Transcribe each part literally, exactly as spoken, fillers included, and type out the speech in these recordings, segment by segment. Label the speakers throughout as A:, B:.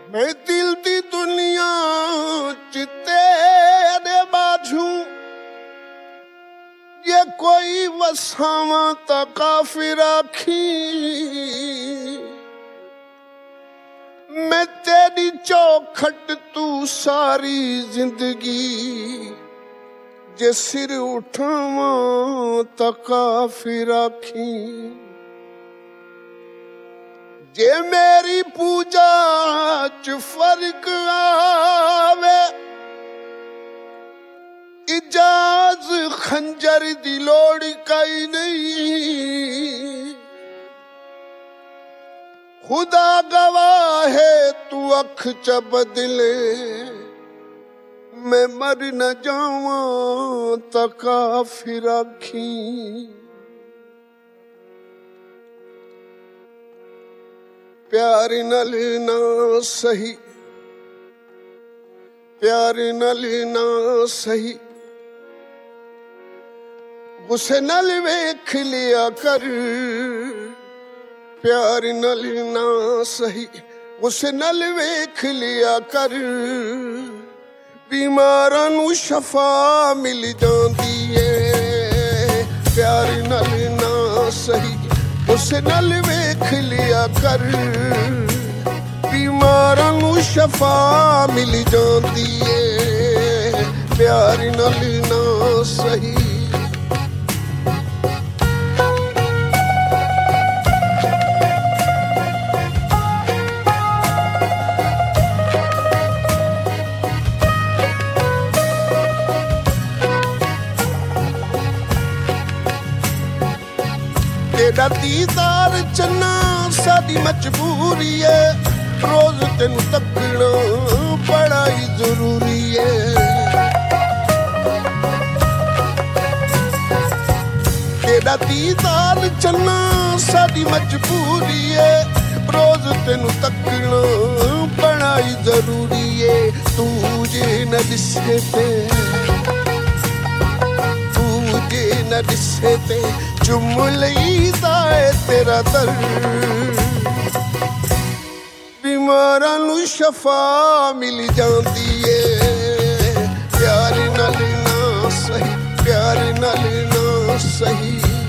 A: मैं दिल दी दुनिया च तेरे बाझू ये कोई वसावा ता काफिर आखी मैं तेरी चौखट तू सारी जिंदगी जे सिर उठावा ता काफिर आखी जे मेरी पूजा च फर्क आवे इजाज खंजर दी लोड़ कई नहीं खुदा गवाह है तू अख च बदले मैं मर न जावा ता काफिर आखी प्यार नल ना सही प्यार नल ना सही गुस्से नल वेख लिया कर प्यार नल ना सही गुस्से नल वेख लिया कर बीमारां नू शफा मिल जांदी है प्यार नल ना सही गुस्से नल वेख लिया कर बीमारां नू शफा मिल जांदी है प्यार नल ना सही तेरा दीदार चन्ना साडी मजबूरी है रोज तेनू तकना बड़ा ही जरूरी है तेरा दीदार चन्ना साडी मजबूरी है रोज तेनू तकना बड़ा ही जरूरी है तू जे न दिसे ते तू जे न दिसे ते चुम लईदा है तेरा दर बीमारां नू शफा मिल जांदी है प्यार नाल ना सही प्यार नाल ना सही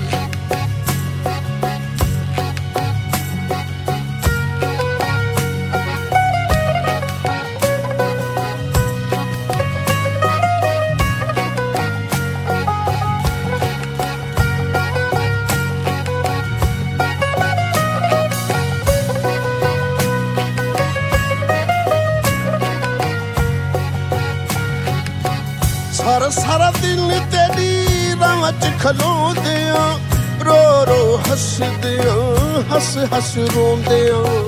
A: सारा सारा दिन तेरी राह च खलोंदे रो रो हसदे हस हस रोंदे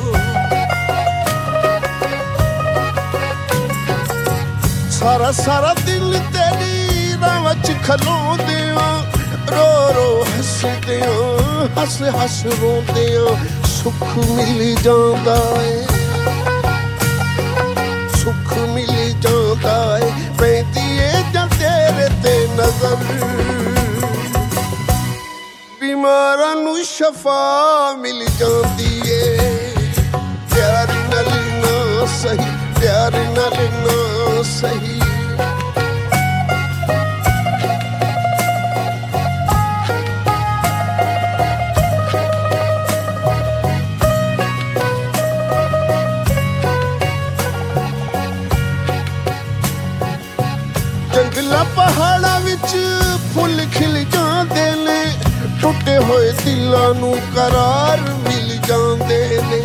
A: सारा सारा दिन तेरी राह च खलोंदे रो रो हसदे हस हस रोंदे सुख मिल जांदा है सुख मिल जांदा है पैंदी तेरे ते नजर बीमारां नू शफा मिल जांदी है प्यार नाल ना सही प्यार नाल ना सही जंगला पहाड़ा विच फुल खिल जांदे ने टुटे होए दिलां नू करार मिल जांदे ने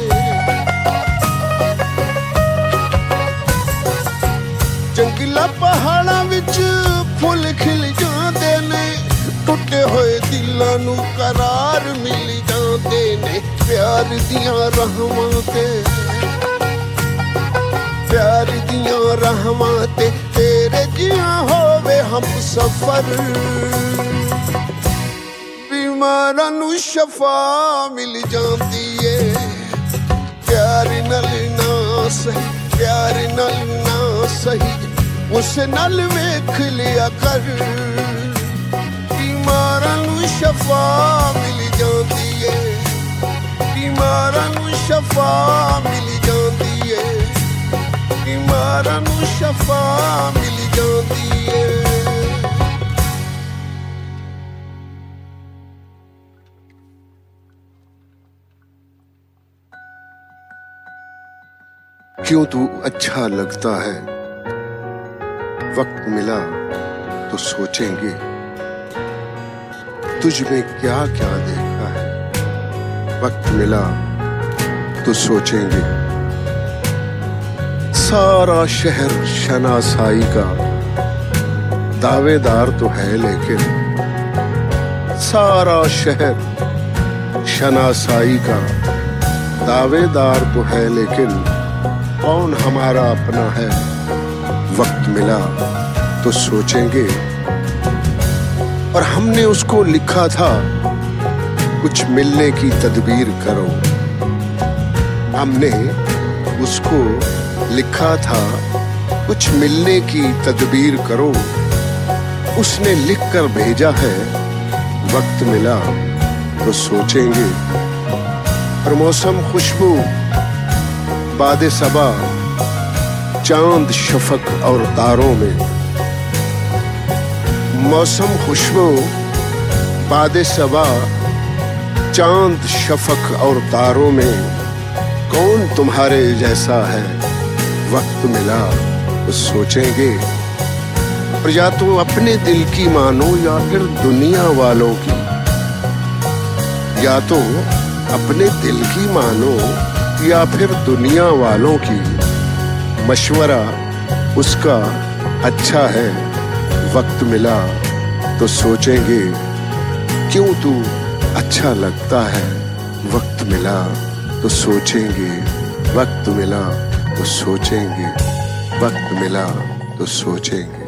A: जंगला पहाड़ा विच फुल खिल जांदे ने टुटे होए दिलां नू करार मिल जांदे ने प्यार दियां रहमां ते प्यार दियां रहमां ते तेरे जियां होवे हम सफर बीमारां नू शफा मिल जांदी है प्यार नाल ना सही प्यार नाल ना सही उस नाल वेख लिया कर बीमारां नू शफा मिल जांदी है बीमारां नू शफा मिल जांदी है बीमारां नूं शफा मिल जांदी है। क्यों तू अच्छा लगता है, वक्त मिला तो सोचेंगे, तुझ में क्या क्या देखा है, वक्त मिला तो सोचेंगे। सारा शहर शनासाई का दावेदार तो है, लेकिन सारा शहर शनासाई का दावेदार तो है, लेकिन कौन हमारा अपना है, वक्त मिला तो सोचेंगे। और हमने उसको लिखा था, कुछ मिलने की तदबीर करो। हमने उसको लिखा था, कुछ मिलने की तदबीर करो। उसने लिख कर भेजा है, वक्त मिला तो सोचेंगे। और मौसम खुशबू बादे सबा, चांद शफक और तारों में। मौसम खुशबू बादे सबा, चांद शफक और तारों में। कौन तुम्हारे जैसा है, वक्त मिला तो सोचेंगे। और या तो अपने दिल की मानो या फिर दुनिया वालों की, या तो अपने दिल की मानो या फिर दुनिया वालों की। मशवरा उसका अच्छा है, वक्त मिला तो सोचेंगे। क्यों तू अच्छा लगता है, वक्त मिला तो सोचेंगे। वक्त मिला तो सोचेंगे, वक्त मिला तो सोचेंगे।